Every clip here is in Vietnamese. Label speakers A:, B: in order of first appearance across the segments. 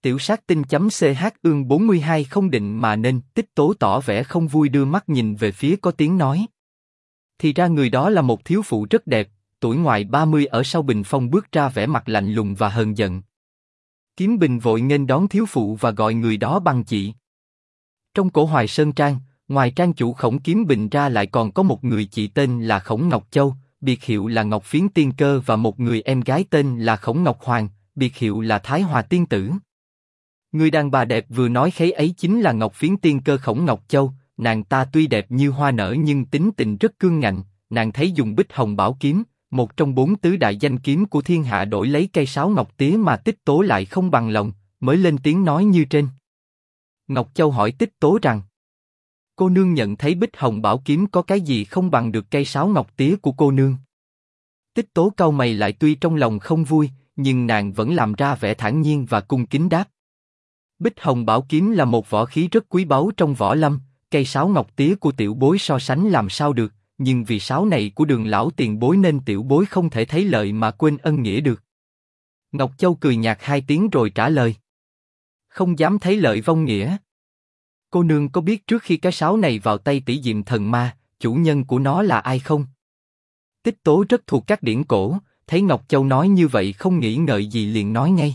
A: Tiểu sát tinh.ch ương 42 không định mà nên, Tích Tố tỏ vẻ không vui đưa mắt nhìn về phía có tiếng nói. Thì ra người đó là một thiếu phụ rất đẹp, tuổi ngoài 30 ở sau bình phong bước ra vẻ mặt lạnh lùng và hờn giận. Kiếm Bình vội nghênh đón thiếu phụ và gọi người đó bằng chị. Trong cổ Hoài Sơn Trang, ngoài trang chủ Khổng Kiếm Bình ra lại còn có một người chị tên là Khổng Ngọc Châu, biệt hiệu là Ngọc Phiến Tiên Cơ và một người em gái tên là Khổng Ngọc Hoàng, biệt hiệu là Thái Hòa Tiên Tử. Người đàn bà đẹp vừa nói khấy ấy chính là Ngọc Phiến Tiên Cơ Khổng Ngọc Châu, nàng ta tuy đẹp như hoa nở nhưng tính tình rất cương ngạnh, nàng thấy dùng Bích Hồng Bảo Kiếm, một trong 4 tứ đại danh kiếm của thiên hạ đổi lấy cây sáo ngọc tía mà Tích Tố lại không bằng lòng, mới lên tiếng nói như trên. Ngọc Châu hỏi Tích Tố rằng, cô nương nhận thấy Bích Hồng Bảo Kiếm có cái gì không bằng được cây sáo ngọc tía của cô nương? Tích Tố cau mày lại, tuy trong lòng không vui, nhưng nàng vẫn làm ra vẻ thản nhiên và cung kính đáp. Bích Hồng Bảo Kiếm là một võ khí rất quý báu trong võ lâm, cây sáo ngọc tía của tiểu bối so sánh làm sao được, nhưng vì sáo này của Đường lão tiền bối nên tiểu bối không thể thấy lợi mà quên ân nghĩa được. Ngọc Châu cười nhạt 2 tiếng rồi trả lời. Không dám thấy lợi vong nghĩa. Cô nương có biết trước khi cái sáo này vào tay tỷ Diệm Thần Ma, chủ nhân của nó là ai không? Tích Tố rất thuộc các điển cổ, thấy Ngọc Châu nói như vậy không nghĩ ngợi gì liền nói ngay.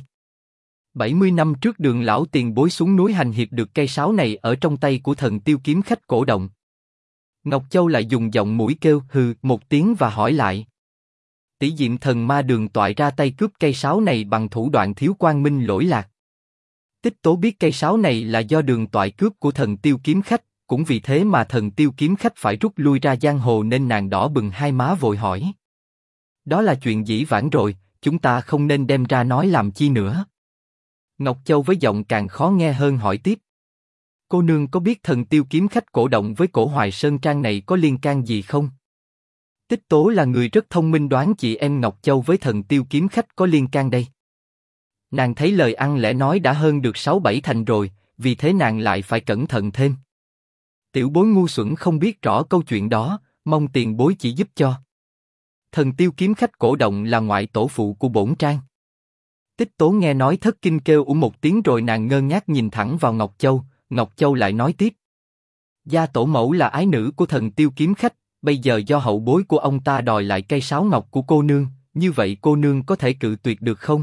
A: 70 năm trước Đường lão tiền bối xuống núi hành hiệp được cây sáo này ở trong tay của Thần Tiêu kiếm khách cổ động. Ngọc Châu lại dùng giọng mũi kêu hừ một tiếng và hỏi lại. Tỷ Diệm Thần Ma Đường Toại ra tay cướp cây sáo này bằng thủ đoạn thiếu quang minh lỗi lạc. Tích Tố biết cây sáo này là do Đường Toại cướp của Thần Tiêu kiếm khách, cũng vì thế mà Thần Tiêu kiếm khách phải rút lui ra giang hồ nên nàng đỏ bừng hai má vội hỏi. Đó là chuyện dĩ vãng rồi, chúng ta không nên đem ra nói làm chi nữa. Ngọc Châu với giọng càng khó nghe hơn hỏi tiếp. Cô nương có biết Thần Tiêu kiếm khách cổ động với cổ Hoài Sơn Trang này có liên can gì không? Tích Tố là người rất thông minh, đoán chị em Ngọc Châu với Thần Tiêu kiếm khách có liên can đây. Nàng thấy lời ăn lẽ nói đã hơn được 6-7 thành rồi, vì thế nàng lại phải cẩn thận thêm. Tiểu bối ngu xuẩn không biết rõ câu chuyện đó, mong tiền bối chỉ giúp cho. Thần Tiêu kiếm khách cổ động là ngoại tổ phụ của bổn trang. Tích Tố nghe nói thất kinh kêu một tiếng rồi nàng ngơ ngác nhìn thẳng vào Ngọc Châu. Ngọc Châu lại nói tiếp. Gia tổ mẫu là ái nữ của Thần Tiêu kiếm khách, bây giờ do hậu bối của ông ta đòi lại cây sáo ngọc của cô nương, như vậy cô nương có thể cự tuyệt được không?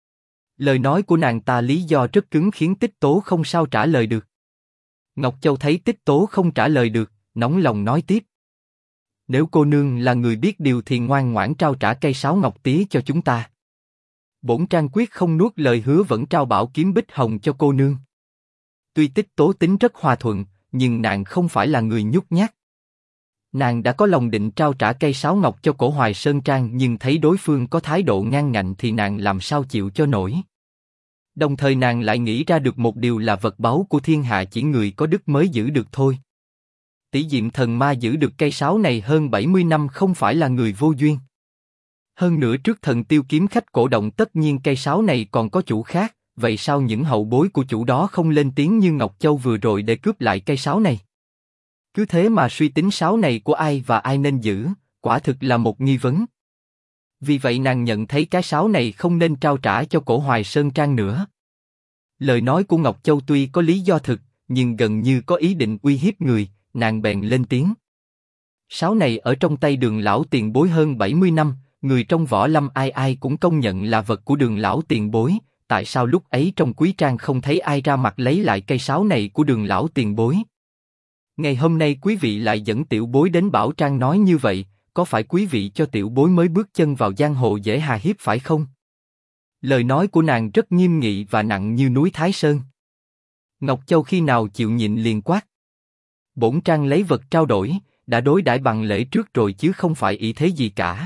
A: Lời nói của nàng ta lý do rất cứng khiến Tích Tố không sao trả lời được. Ngọc Châu thấy Tích Tố không trả lời được, nóng lòng nói tiếp. Nếu cô nương là người biết điều thì ngoan ngoãn trao trả cây sáo ngọc tía cho chúng ta. Bổn trang quyết không nuốt lời hứa, vẫn trao bảo kiếm Bích Hồng cho cô nương. Tuy Tích Tố tính rất hòa thuận, nhưng nàng không phải là người nhút nhát. Nàng đã có lòng định trao trả cây sáo ngọc cho cổ Hoài Sơn Trang, nhưng thấy đối phương có thái độ ngang ngạnh thì nàng làm sao chịu cho nổi. Đồng thời nàng lại nghĩ ra được một điều là vật báu của thiên hạ chỉ người có đức mới giữ được thôi. Tỷ Diệm Thần Ma giữ được cây sáo này hơn 70 năm không phải là người vô duyên. Hơn nữa trước Thần Tiêu kiếm khách cổ động tất nhiên cây sáo này còn có chủ khác, vậy sao những hậu bối của chủ đó không lên tiếng như Ngọc Châu vừa rồi để cướp lại cây sáo này? Cứ thế mà suy tính sáo này của ai và ai nên giữ, quả thực là một nghi vấn. Vì vậy nàng nhận thấy cái sáo này không nên trao trả cho cổ Hoài Sơn Trang nữa. Lời nói của Ngọc Châu tuy có lý do thực, nhưng gần như có ý định uy hiếp người, nàng bèn lên tiếng. Sáo này ở trong tay Đường lão tiền bối hơn 70 năm, người trong võ lâm ai ai cũng công nhận là vật của Đường lão tiền bối, tại sao lúc ấy trong quý trang không thấy ai ra mặt lấy lại cây sáo này của Đường lão tiền bối? Ngày hôm nay quý vị lại dẫn tiểu bối đến bảo trang nói như vậy, có phải quý vị cho tiểu bối mới bước chân vào giang hồ dễ hà hiếp phải không? Lời nói của nàng rất nghiêm nghị và nặng như núi Thái Sơn. Ngọc Châu khi nào chịu nhịn liền quát. Bổn trang lấy vật trao đổi, đã đối đãi bằng lễ trước rồi chứ không phải ý thế gì cả.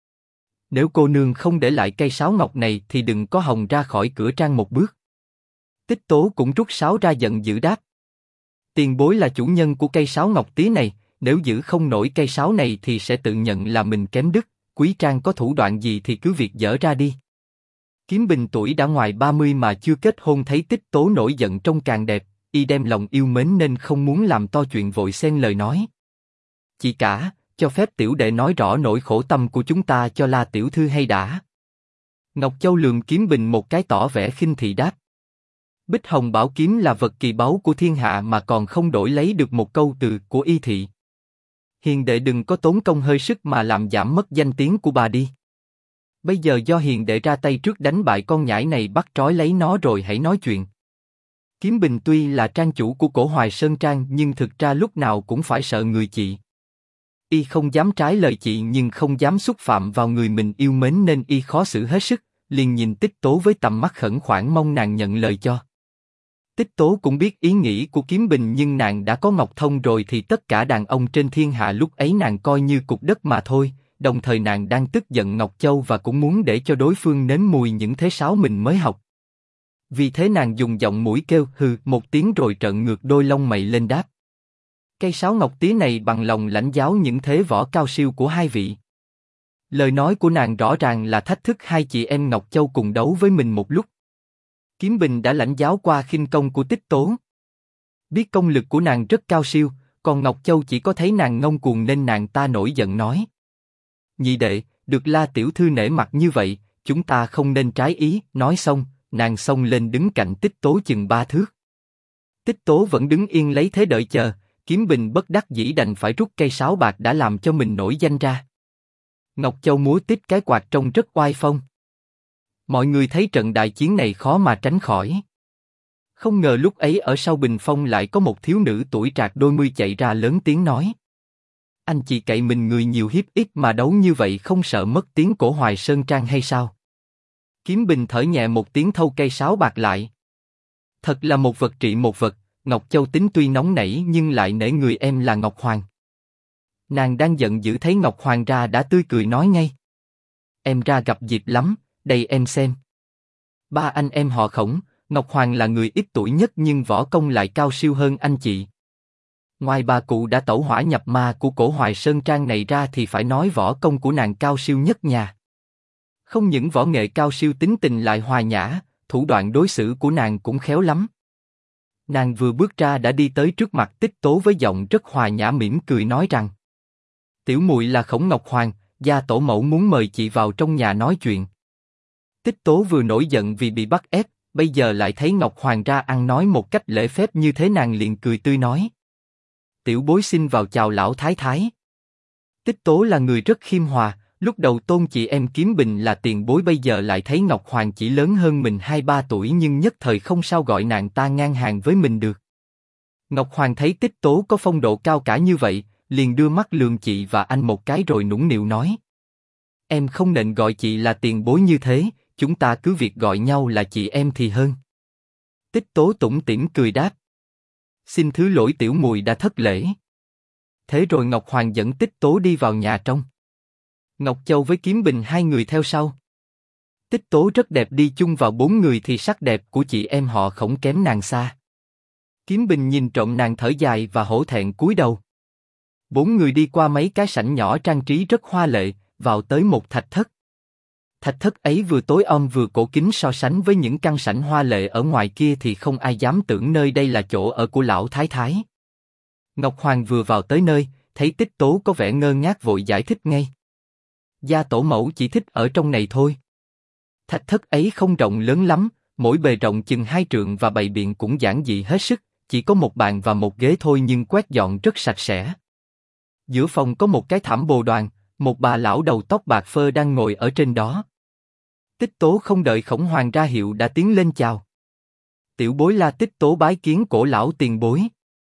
A: Nếu cô nương không để lại cây sáo ngọc này thì đừng có hòng ra khỏi cửa trang một bước. Tích Tố cũng rút sáo ra giận dữ đáp. Tiền bối là chủ nhân của cây sáo ngọc tía này, nếu giữ không nổi cây sáo này thì sẽ tự nhận là mình kém đức, quý trang có thủ đoạn gì thì cứ việc dở ra đi. Kiếm Bình tuổi đã ngoài 30 mà chưa kết hôn thấy Tích Tố nổi giận trông càng đẹp, y đem lòng yêu mến nên không muốn làm to chuyện vội xen lời nói. Chị cả, cho phép tiểu đệ nói rõ nỗi khổ tâm của chúng ta cho La tiểu thư hay đã. Ngọc Châu lườm Kiếm Bình một cái tỏ vẻ khinh thị đáp. Bích Hồng Bảo Kiếm là vật kỳ báu của thiên hạ mà còn không đổi lấy được một câu từ của Y Thị. Hiền đệ đừng có tốn công hơi sức mà làm giảm mất danh tiếng của bà đi. Bây giờ do hiền đệ ra tay trước đánh bại con nhãi này, bắt trói lấy nó rồi hãy nói chuyện. Kiếm Bình tuy là trang chủ của Cổ Hoài Sơn Trang nhưng thực ra lúc nào cũng phải sợ người chị. Y không dám trái lời chị nhưng không dám xúc phạm vào người mình yêu mến nên y khó xử hết sức, liền nhìn Tích Tố với tầm mắt khẩn khoản mong nàng nhận lời cho. Tích Tố cũng biết ý nghĩ của Kiếm Bình nhưng nàng đã có Ngọc Thông rồi thì tất cả đàn ông trên thiên hạ lúc ấy nàng coi như cục đất mà thôi, đồng thời nàng đang tức giận Ngọc Châu và cũng muốn để cho đối phương nếm mùi những thế sáo mình mới học. Vì thế nàng dùng giọng mũi kêu hừ một tiếng rồi trợn ngược đôi lông mày lên đáp. Cây sáo ngọc tía này bằng lòng lãnh giáo những thế võ cao siêu của hai vị. Lời nói của nàng rõ ràng là thách thức hai chị em Ngọc Châu cùng đấu với mình một lúc. Kiếm Bình đã lãnh giáo qua khinh công của Tích Tố. Biết công lực của nàng rất cao siêu, còn Ngọc Châu chỉ có thấy nàng ngông cuồng nên nàng ta nổi giận nói. Nhị đệ, được La tiểu thư nể mặt như vậy, chúng ta không nên trái ý. Nói xong, nàng xông lên đứng cạnh Tích Tố chừng 3 thước. Tích Tố vẫn đứng yên lấy thế đợi chờ, Kiếm Bình bất đắc dĩ đành phải rút cây sáo bạc đã làm cho mình nổi danh ra. Ngọc Châu múa tít cái quạt trông rất oai phong. Mọi người thấy trận đại chiến này khó mà tránh khỏi. Không ngờ lúc ấy ở sau bình phong lại có một thiếu nữ tuổi trạc đôi mươi chạy ra lớn tiếng nói. Anh chị cậy mình người nhiều hiếp ít mà đấu như vậy không sợ mất tiếng Cổ Hoài Sơn Trang hay sao? Kiếm Bình thở nhẹ một tiếng thâu cây sáo bạc lại. Thật là một vật trị một vật, Ngọc Châu tính tuy nóng nảy nhưng lại nể người em là Ngọc Hoàng. Nàng đang giận dữ thấy Ngọc Hoàng ra đã tươi cười nói ngay. Em ra gặp dịp lắm, đây em xem. Ba anh em họ Khổng, Ngọc Hoàng là người ít tuổi nhất nhưng võ công lại cao siêu hơn anh chị. Ngoài bà cụ đã tẩu hỏa nhập ma của Cổ Hoài Sơn Trang này ra thì phải nói võ công của nàng cao siêu nhất nhà. Không những võ nghệ cao siêu tính tình lại hòa nhã, thủ đoạn đối xử của nàng cũng khéo lắm. Nàng vừa bước ra đã đi tới trước mặt Tích Tố với giọng rất hòa nhã mỉm cười nói rằng. Tiểu muội là Khổng Ngọc Hoàng, gia tổ mẫu muốn mời chị vào trong nhà nói chuyện. Tích Tố vừa nổi giận vì bị bắt ép, bây giờ lại thấy Ngọc Hoàng ra ăn nói một cách lễ phép như thế nàng liền cười tươi nói. Tiểu bối xin vào chào lão thái thái. Tích Tố là người rất khiêm hòa, lúc đầu tôn chị em Kiếm Bình là tiền bối bây giờ lại thấy Ngọc Hoàng chỉ lớn hơn mình 2-3 tuổi nhưng nhất thời không sao gọi nàng ta ngang hàng với mình được. Ngọc Hoàng thấy Tích Tố có phong độ cao cả như vậy, liền đưa mắt lườm chị và anh một cái rồi nũng nịu nói. Em không nên gọi chị là tiền bối như thế, chúng ta cứ việc gọi nhau là chị em thì hơn. Tích Tố tủm tỉm cười đáp. Xin thứ lỗi tiểu muội đã thất lễ. Thế rồi Ngọc Hoàng dẫn Tích Tố đi vào nhà trong. Ngọc Châu với Kiếm Bình hai người theo sau. Tích Tố rất đẹp đi chung vào 4 người thì sắc đẹp của chị em họ không kém nàng xa. Kiếm Bình nhìn trộm nàng thở dài và hổ thẹn cúi đầu. 4 người đi qua mấy cái sảnh nhỏ trang trí rất hoa lệ, vào tới một thạch thất. Thạch thất ấy vừa tối om vừa cổ kính so sánh với những căn sảnh hoa lệ ở ngoài kia thì không ai dám tưởng nơi đây là chỗ ở của lão thái thái. Ngọc Hoàng vừa vào tới nơi, thấy Tích Tố có vẻ ngơ ngác vội giải thích ngay. Gia tổ mẫu chỉ thích ở trong này thôi. Thạch thất ấy không rộng lớn lắm, mỗi bề rộng chừng 2 trượng và bày biện cũng giản dị hết sức, chỉ có một bàn và một ghế thôi nhưng quét dọn rất sạch sẽ. Giữa phòng có một cái thảm bồ đoàn, một bà lão đầu tóc bạc phơ đang ngồi ở trên đó. Tích Tố không đợi Khổng Hoàng ra hiệu đã tiến lên chào. Tiểu bối La Tích Tố bái kiến Cổ lão tiền bối.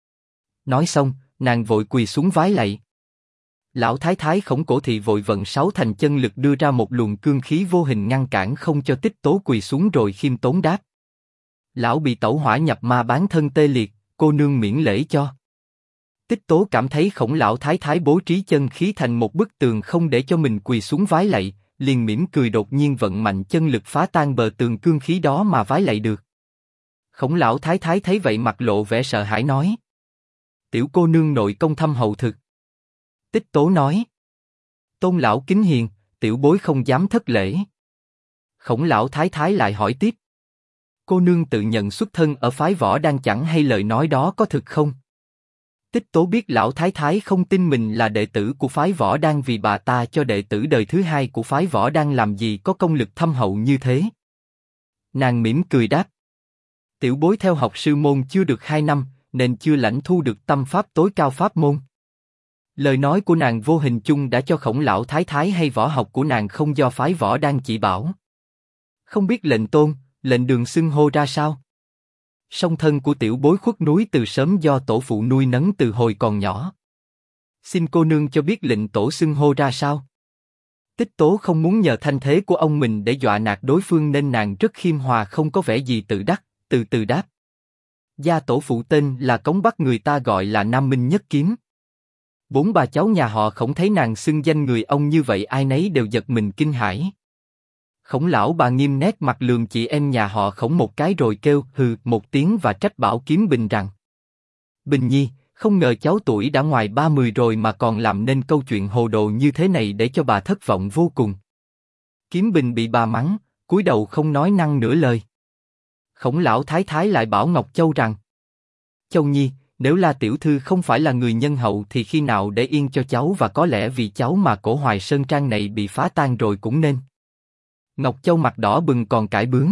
A: Nói xong, nàng vội quỳ xuống vái lạy. Lão thái thái Khổng Cổ Thị vội vận 6 thành chân lực đưa ra một luồng cương khí vô hình ngăn cản không cho Tích Tố quỳ xuống rồi khiêm tốn đáp. Lão bị tẩu hỏa nhập ma bán thân tê liệt, cô nương miễn lễ cho. Tích Tố cảm thấy Khổng lão thái thái bố trí chân khí thành một bức tường không để cho mình quỳ xuống vái lạy, liền mỉm cười đột nhiên vận mạnh chân lực phá tan bờ tường cương khí đó mà vái lạy được. Khổng lão thái thái thấy vậy mặt lộ vẻ sợ hãi nói. Tiểu cô nương nội công thâm hậu thực. Tích Tố nói. Tôn lão kính hiền, tiểu bối không dám thất lễ. Khổng lão thái thái lại hỏi tiếp. Cô nương tự nhận xuất thân ở phái Võ Đan chẳng hay lời nói đó có thực không? Tích Tố biết lão thái thái không tin mình là đệ tử của phái Võ Đan vì bà ta cho đệ tử đời thứ 2 của phái Võ Đan làm gì có công lực thâm hậu như thế. Nàng mỉm cười đáp. Tiểu bối theo học sư môn chưa được 2 năm, nên chưa lãnh thu được tâm pháp tối cao pháp môn. Lời nói của nàng vô hình chung đã cho Khổng lão thái thái hay võ học của nàng không do phái võ đang chỉ bảo. Không biết lệnh tôn, lệnh đường xưng hô ra sao? Song thân của tiểu bối khuất núi từ sớm do tổ phụ nuôi nấng từ hồi còn nhỏ. Xin cô nương cho biết lệnh tổ xưng hô ra sao? Tích Tố không muốn nhờ thanh thế của ông mình để dọa nạt đối phương nên nàng rất khiêm hòa không có vẻ gì tự đắc, từ từ đáp. Gia tổ phụ tên là Cống Bắc, người ta gọi là Nam Minh Nhất Kiếm. Bốn bà cháu nhà họ Khổng thấy nàng xưng danh người ông như vậy ai nấy đều giật mình kinh hãi. Khổng lão bà nghiêm nét mặt lườm chị em nhà họ Khổng một cái rồi kêu hừ một tiếng và trách bảo Kiếm Bình rằng: Bình Nhi, không ngờ cháu tuổi đã ngoài 30 rồi mà còn làm nên câu chuyện hồ đồ như thế này để cho bà thất vọng vô cùng. Kiếm Bình bị bà mắng, cúi đầu không nói năng nửa lời. Khổng lão thái thái lại bảo Ngọc Châu rằng: Châu Nhi, nếu La tiểu thư không phải là người nhân hậu thì khi nào để yên cho cháu, và có lẽ vì cháu mà cổ Hoài Sơn Trang này bị phá tan rồi cũng nên. Ngọc Châu mặt đỏ bừng còn cãi bướng.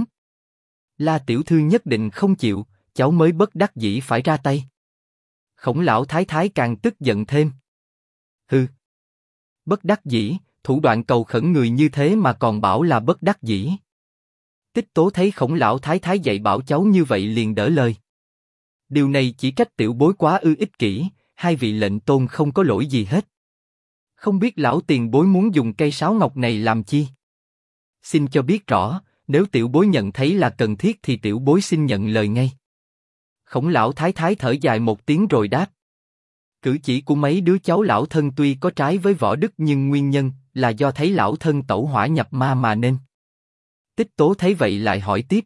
A: La tiểu thư nhất định không chịu, cháu mới bất đắc dĩ phải ra tay. Khổng lão thái thái càng tức giận thêm. Hừ. Bất đắc dĩ, thủ đoạn cầu khẩn người như thế mà còn bảo là bất đắc dĩ. Tích Tố thấy Khổng lão thái thái dạy bảo cháu như vậy liền đỡ lời. Điều này chỉ trách tiểu bối quá ích kỷ, hai vị lệnh tôn không có lỗi gì hết. Không biết lão tiền bối muốn dùng cây sáo ngọc này làm chi? Xin cho biết rõ, nếu tiểu bối nhận thấy là cần thiết thì tiểu bối xin nhận lời ngay. Khổng lão thái thái thở dài một tiếng rồi đáp. Cử chỉ của mấy đứa cháu lão thân tuy có trái với võ đức nhưng nguyên nhân là do thấy lão thân tẩu hỏa nhập ma mà nên. Tích Tố thấy vậy lại hỏi tiếp.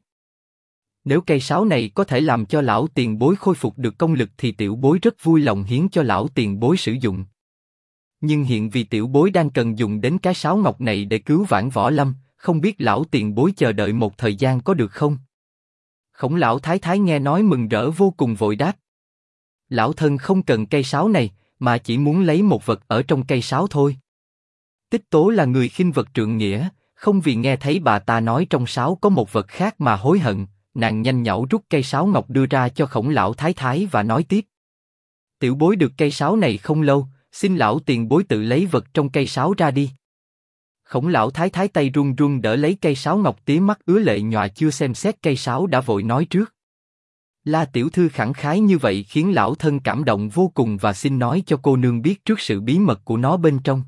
A: Nếu cây sáo này có thể làm cho lão tiền bối khôi phục được công lực thì tiểu bối rất vui lòng hiến cho lão tiền bối sử dụng. Nhưng hiện vì tiểu bối đang cần dùng đến cái sáo ngọc này để cứu vãn võ lâm, không biết lão tiền bối chờ đợi một thời gian có được không? Khổng lão thái thái nghe nói mừng rỡ vô cùng vội đáp. Lão thân không cần cây sáo này, mà chỉ muốn lấy một vật ở trong cây sáo thôi. Tích Tố là người khinh vật trượng nghĩa, không vì nghe thấy bà ta nói trong sáo có một vật khác mà hối hận, nàng nhanh nhảu rút cây sáo ngọc đưa ra cho Khổng lão thái thái và nói tiếp. Tiểu bối được cây sáo này không lâu, xin lão tiền bối tự lấy vật trong cây sáo ra đi. Khổng lão thái thái tay run run đỡ lấy cây sáo ngọc, tía mắt ứa lệ nhòa, chưa xem xét cây sáo đã vội nói trước. La tiểu thư khẳng khái như vậy khiến lão thân cảm động vô cùng và xin nói cho cô nương biết trước sự bí mật của nó bên trong.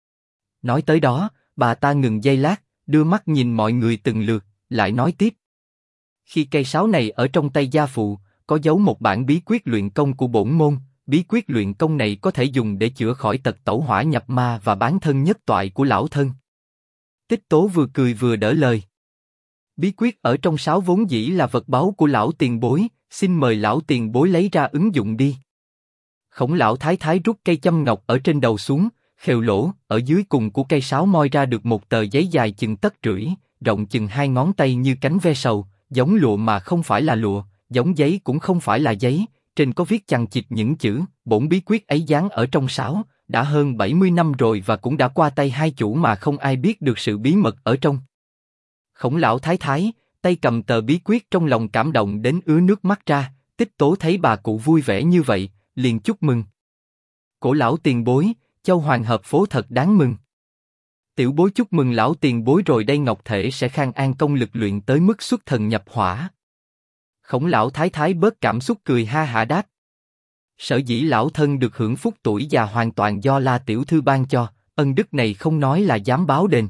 A: Nói tới đó, bà ta ngừng giây lát, đưa mắt nhìn mọi người từng lượt, lại nói tiếp. Khi cây sáo này ở trong tay gia phụ, có giấu một bản bí quyết luyện công của bổn môn. Bí quyết luyện công này có thể dùng để chữa khỏi tật tẩu hỏa nhập ma và bán thân nhất toại của lão thân. Tích Tố vừa cười vừa đỡ lời. Bí quyết ở trong sáo vốn dĩ là vật báu của lão tiền bối, xin mời lão tiền bối lấy ra ứng dụng đi. Khổng lão thái thái rút cây châm ngọc ở trên đầu xuống, khều lỗ ở dưới cùng của cây sáo moi ra được một tờ giấy dài chừng tấc rưỡi, rộng chừng 2 ngón tay như cánh ve sầu, giống lụa mà không phải là lụa, giống giấy cũng không phải là giấy. Trên có viết chằng chịt những chữ, bổn bí quyết ấy dán ở trong sáo, đã hơn 70 năm rồi và cũng đã qua tay hai chủ mà không ai biết được sự bí mật ở trong. Khổng lão thái thái, tay cầm tờ bí quyết trong lòng cảm động đến ứa nước mắt ra. Tích Tố thấy bà cụ vui vẻ như vậy, liền chúc mừng. Cổ lão tiền bối, Châu Hoàng hợp phố thật đáng mừng. Tiểu bối chúc mừng lão tiền bối rồi đây ngọc thể sẽ khang an công lực luyện tới mức xuất thần nhập hỏa. Khổng lão thái thái bớt cảm xúc cười ha hả đáp. Sở dĩ lão thân được hưởng phúc tuổi già hoàn toàn do La tiểu thư ban cho, ân đức này không nói là dám báo đền.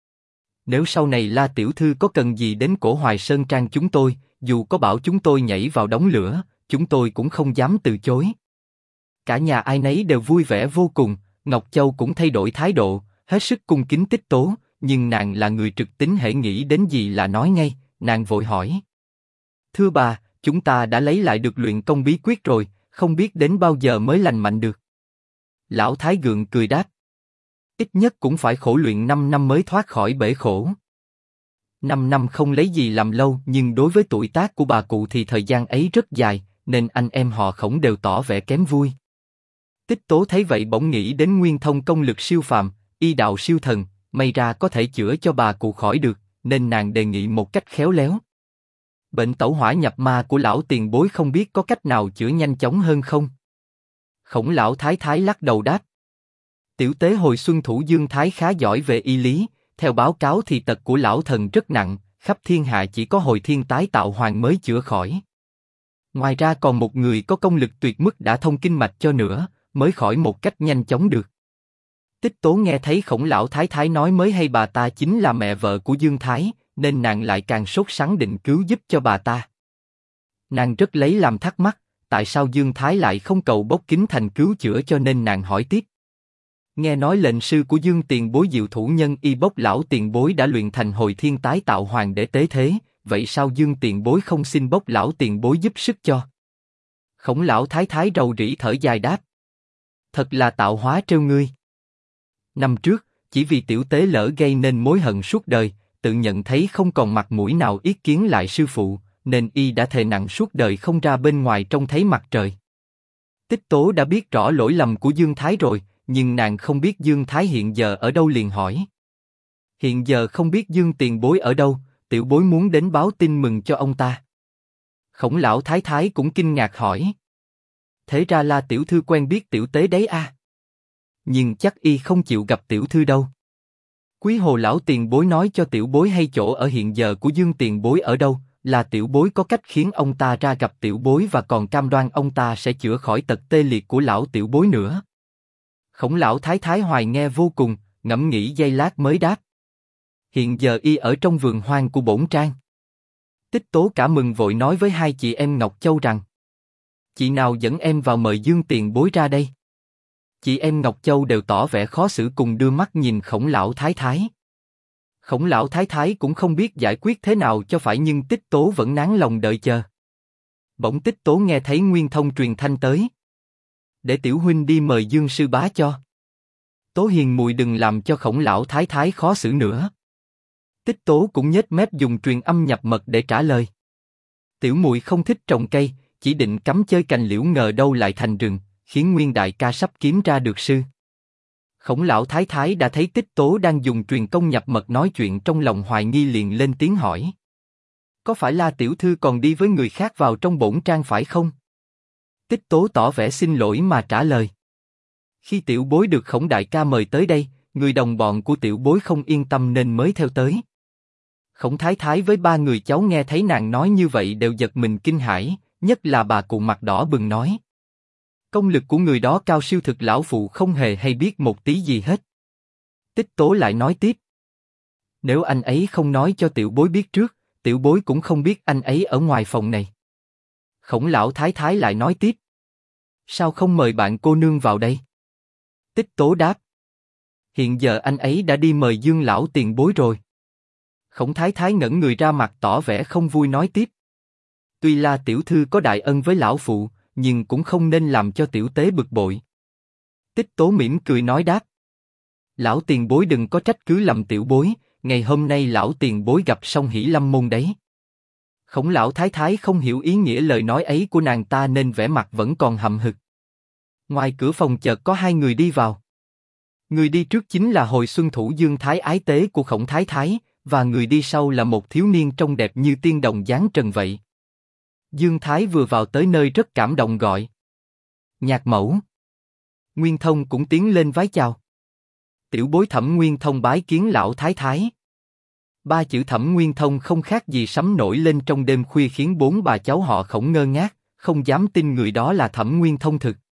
A: Nếu sau này La tiểu thư có cần gì đến cổ Hoài Sơn Trang chúng tôi, dù có bảo chúng tôi nhảy vào đống lửa, chúng tôi cũng không dám từ chối. Cả nhà ai nấy đều vui vẻ vô cùng, Ngọc Châu cũng thay đổi thái độ, hết sức cung kính Tích Tố, nhưng nàng là người trực tính, hễ nghĩ đến gì là nói ngay, nàng vội hỏi. Thưa bà, chúng ta đã lấy lại được luyện công bí quyết rồi, không biết đến bao giờ mới lành mạnh được. Lão thái gượng cười đáp. Ít nhất cũng phải khổ luyện 5 năm mới thoát khỏi bể khổ. 5 năm không lấy gì làm lâu, nhưng đối với tuổi tác của bà cụ thì thời gian ấy rất dài, nên anh em họ Khổng đều tỏ vẻ kém vui. Tích Tố thấy vậy bỗng nghĩ đến Nguyên Thông công lực siêu phàm, y đạo siêu thần, may ra có thể chữa cho bà cụ khỏi được, nên nàng đề nghị một cách khéo léo. Bệnh tẩu hỏa nhập ma của lão tiền bối không biết có cách nào chữa nhanh chóng hơn không? Khổng lão thái thái lắc đầu đáp. Tiểu tế hồi xuân thủ Dương Thái khá giỏi về y lý, theo báo cáo thì tật của lão thần rất nặng, khắp thiên hạ chỉ có Hồi Thiên tái tạo hoàng mới chữa khỏi. Ngoài ra còn một người có công lực tuyệt mức đã thông kinh mạch cho nữa, mới khỏi một cách nhanh chóng được. Tích Tố nghe thấy Khổng lão thái thái nói mới hay bà ta chính là mẹ vợ của Dương Thái, nên nàng lại càng sốt sắng định cứu giúp cho bà ta. Nàng rất lấy làm thắc mắc, tại sao Dương Thái lại không cầu Bốc Kính Thành cứu chữa, cho nên nàng hỏi tiếp. Nghe nói lệnh sư của Dương tiền bối Diệu Thủ Nhân y Bốc lão tiền bối đã luyện thành Hồi Thiên tái tạo hoàng để tế thế, vậy sao Dương tiền bối không xin Bốc lão tiền bối giúp sức cho? Khổng lão thái thái rầu rĩ thở dài đáp. Thật là tạo hóa trêu ngươi. Năm trước, chỉ vì tiểu tế lỡ gây nên mối hận suốt đời, tự nhận thấy không còn mặt mũi nào yết kiến lại sư phụ, nên y đã thề nặng suốt đời không ra bên ngoài trông thấy mặt trời. Tích Tố đã biết rõ lỗi lầm của Dương Thái rồi, nhưng nàng không biết Dương Thái hiện giờ ở đâu liền hỏi. Hiện giờ không biết Dương tiền bối ở đâu, tiểu bối muốn đến báo tin mừng cho ông ta. Khổng lão thái thái cũng kinh ngạc hỏi. Thế ra là tiểu thư quen biết tiểu tế đấy à? Nhưng chắc y không chịu gặp tiểu thư đâu. Quý Hồ lão tiền bối nói cho tiểu bối hay chỗ ở hiện giờ của Dương tiền bối ở đâu, là tiểu bối có cách khiến ông ta ra gặp tiểu bối và còn cam đoan ông ta sẽ chữa khỏi tật tê liệt của lão tiểu bối nữa. Khổng lão thái thái hoài nghe vô cùng, ngẫm nghĩ giây lát mới đáp. Hiện giờ y ở trong vườn hoang của bổn trang. Tích Tố cả mừng vội nói với hai chị em Ngọc Châu rằng. Chị nào dẫn em vào mời Dương tiền bối ra đây? Chị em Ngọc Châu đều tỏ vẻ khó xử cùng đưa mắt nhìn Khổng lão thái thái. Khổng lão thái thái cũng không biết giải quyết thế nào cho phải, nhưng Tích Tố vẫn nán lòng đợi chờ. Bỗng Tích Tố nghe thấy Nguyên Thông truyền thanh tới. Để tiểu huynh đi mời Dương sư bá cho. Tố hiền muội đừng làm cho Khổng lão thái thái khó xử nữa. Tích Tố cũng nhếch mép dùng truyền âm nhập mật để trả lời. Tiểu muội không thích trồng cây, chỉ định cắm chơi cành liễu, ngờ đâu lại thành rừng, khiến Nguyên đại ca sắp kiếm ra được sư. Khổng lão thái thái đã thấy Tích Tố đang dùng truyền công nhập mật nói chuyện, trong lòng hoài nghi liền lên tiếng hỏi. Có phải là tiểu thư còn đi với người khác vào trong bổn trang phải không? Tích Tố tỏ vẻ xin lỗi mà trả lời. Khi tiểu bối được Khổng đại ca mời tới đây, người đồng bọn của tiểu bối không yên tâm nên mới theo tới. Khổng thái thái với ba người cháu nghe thấy nàng nói như vậy đều giật mình kinh hãi, nhất là bà cụ mặt đỏ bừng nói. Công lực của người đó cao siêu thực, lão phụ không hề hay biết một tí gì hết. Tích Tố lại nói tiếp. Nếu anh ấy không nói cho tiểu bối biết trước, tiểu bối cũng không biết anh ấy ở ngoài phòng này. Khổng lão thái thái lại nói tiếp. Sao không mời bạn cô nương vào đây? Tích Tố đáp. Hiện giờ anh ấy đã đi mời Dương lão tiền bối rồi. Khổng thái thái ngẩn người ra, mặt tỏ vẻ không vui nói tiếp. Tuy là tiểu thư có đại ân với lão phụ, nhưng cũng không nên làm cho tiểu tế bực bội. Tích Tố mỉm cười nói đáp. Lão tiền bối đừng có trách cứ lầm tiểu bối, ngày hôm nay lão tiền bối gặp song hỷ lâm môn đấy. Khổng lão thái thái không hiểu ý nghĩa lời nói ấy của nàng ta nên vẻ mặt vẫn còn hậm hực. Ngoài cửa phòng chợt có hai người đi vào. Người đi trước chính là hồi xuân thủ Dương Thái ái tế của Khổng thái thái, và người đi sau là một thiếu niên trông đẹp như tiên đồng dáng trần vậy. Dương Thái vừa vào tới nơi rất cảm động gọi. Nhạc mẫu. Nguyên Thông cũng tiến lên vái chào. Tiểu bối Thẩm Nguyên Thông bái kiến lão thái thái. Ba chữ Thẩm Nguyên Thông không khác gì sấm nổi lên trong đêm khuya, khiến bốn bà cháu họ Khổng ngơ ngác, không dám tin người đó là Thẩm Nguyên Thông thực.